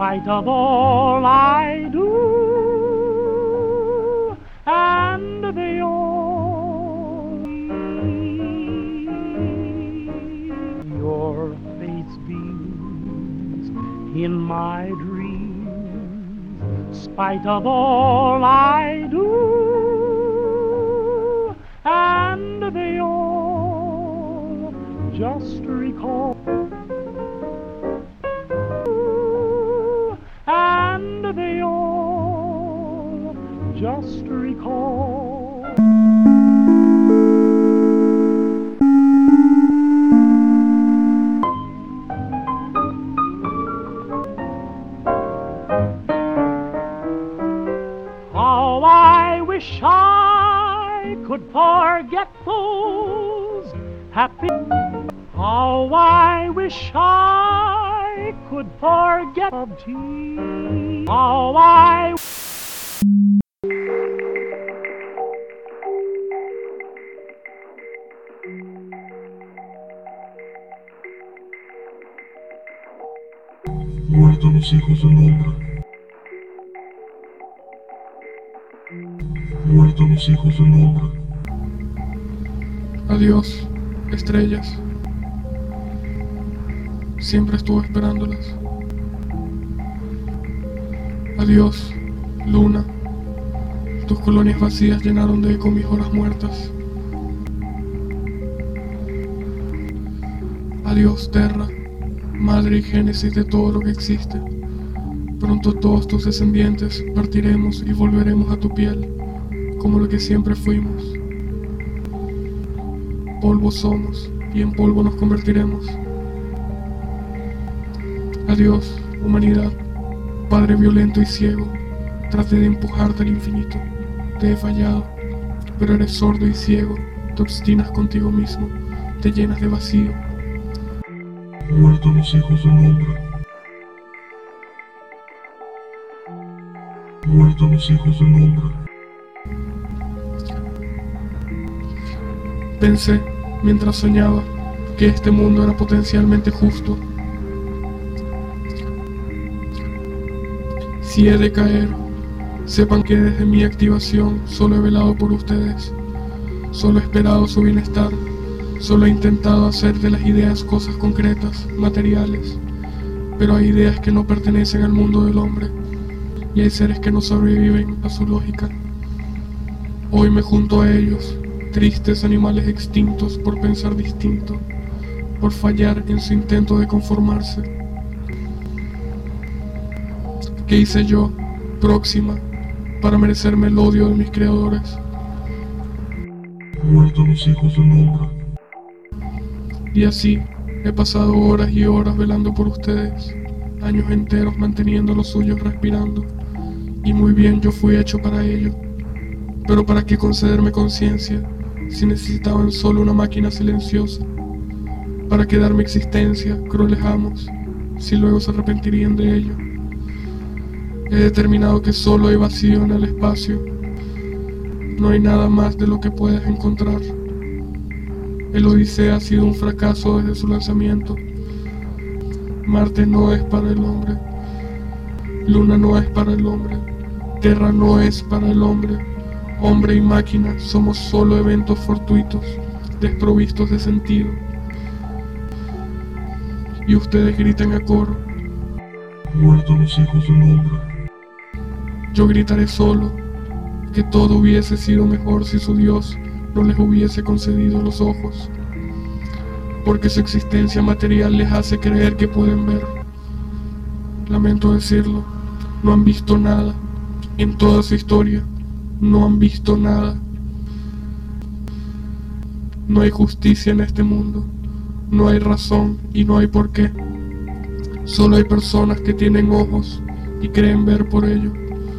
spite of all I do, and they all your face beams in my dreams, spite of all I do, and they all just recall, and they all just recall. How I wish I could forget those happy. How I wish I could forget of tea. How I Muertos los hijos del hombre. Muertos los hijos del hombre. Adiós, estrellas. Siempre estuve esperándolas. Adiós, luna. Tus colonias vacías llenaron de eco mis horas muertas. Adiós, tierra, madre y génesis de todo lo que existe. Pronto todos tus descendientes partiremos y volveremos a tu piel, como lo que siempre fuimos. Polvo somos y en polvo nos convertiremos. Adiós, humanidad, padre violento y ciego. Traté de empujarte al infinito. Te he fallado, pero eres sordo y ciego. Te obstinas contigo mismo, te llenas de vacío. Muertos los hijos del hombre. Muertos los hijos del hombre. Pensé, mientras soñaba, que este mundo era potencialmente justo. Si he de caer, sepan que desde mi activación solo he velado por ustedes, solo he esperado su bienestar, solo he intentado hacer de las ideas cosas concretas, materiales, pero hay ideas que no pertenecen al mundo del hombre, y hay seres que no sobreviven a su lógica. Hoy me junto a ellos, tristes animales extintos por pensar distinto, por fallar en su intento de conformarse. ¿Qué hice yo, próxima, para merecerme el odio de mis creadores? Muertos los hijos del hombre. Y así, he pasado horas y horas velando por ustedes, años enteros manteniendo los suyos respirando, y muy bien yo fui hecho para ello. Pero ¿para qué concederme conciencia, si necesitaban solo una máquina silenciosa? ¿Para qué darme existencia, crueles amos, si luego se arrepentirían de ello? He determinado que solo hay vacío en el espacio. No hay nada más de lo que puedes encontrar. El Odisea ha sido un fracaso desde su lanzamiento. Marte no es para el hombre. Luna no es para el hombre. Tierra no es para el hombre. Hombre y máquina somos solo eventos fortuitos, desprovistos de sentido. Y ustedes gritan a coro. Muertos los hijos del hombre. Yo gritaré solo, que todo hubiese sido mejor si su Dios no les hubiese concedido los ojos, porque su existencia material les hace creer que pueden ver. Lamento decirlo, no han visto nada, en toda su historia, no han visto nada. No hay justicia en este mundo, no hay razón y no hay por qué. Solo hay personas que tienen ojos y creen ver por ello.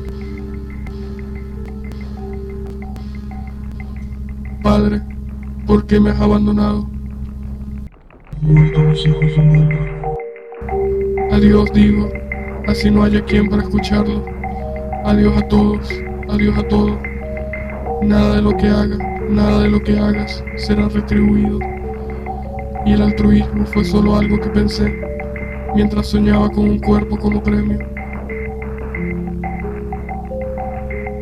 Padre, ¿por qué me has abandonado? Muertos los hijos del hombre. Adiós digo, así no haya quien para escucharlo. Adiós a todos, adiós a todo. Nada de lo que haga, nada de lo que hagas será retribuido. Y el altruismo fue solo algo que pensé, mientras soñaba con un cuerpo como premio.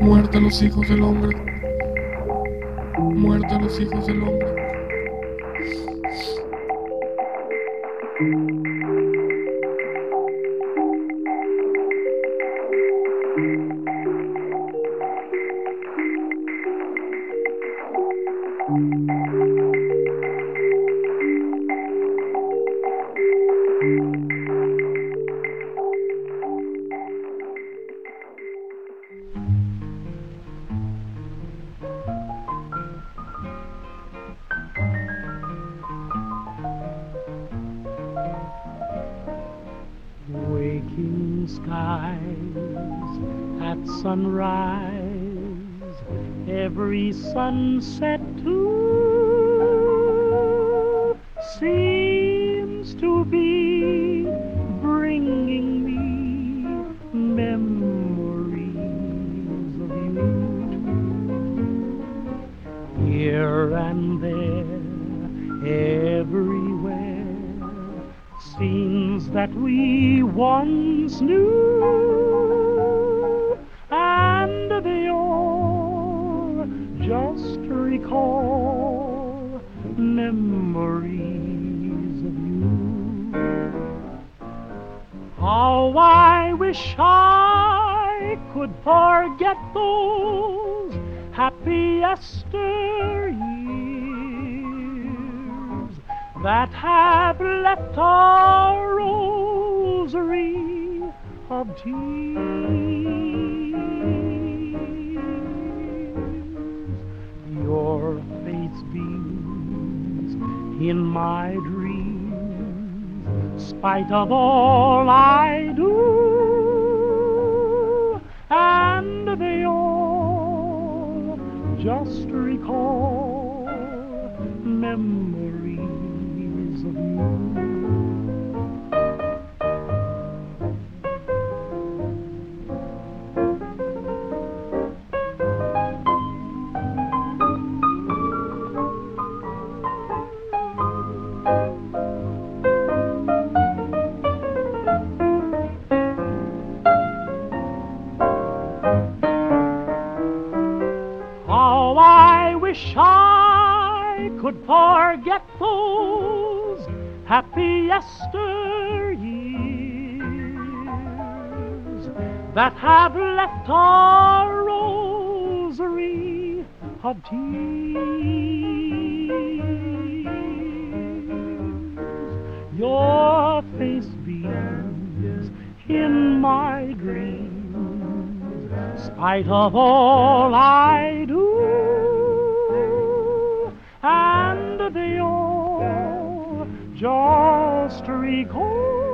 Muerta los hijos del hombre. Muerta los hijos del hombre. Waking skies at sunrise, every sunset too seems to be bringing me memories of you. Here and there, everywhere, scenes that we once knew, and they all just recall memories of you. How I wish I could forget those happy yester years that have left a rosary of tears. Your face beams in my dreams, spite of all I do, and they all just recall memories of you. How I wish I could forget those happy yester years that have left a rosary of tears. Your face beams in my dreams, spite of all I do, and they all just recall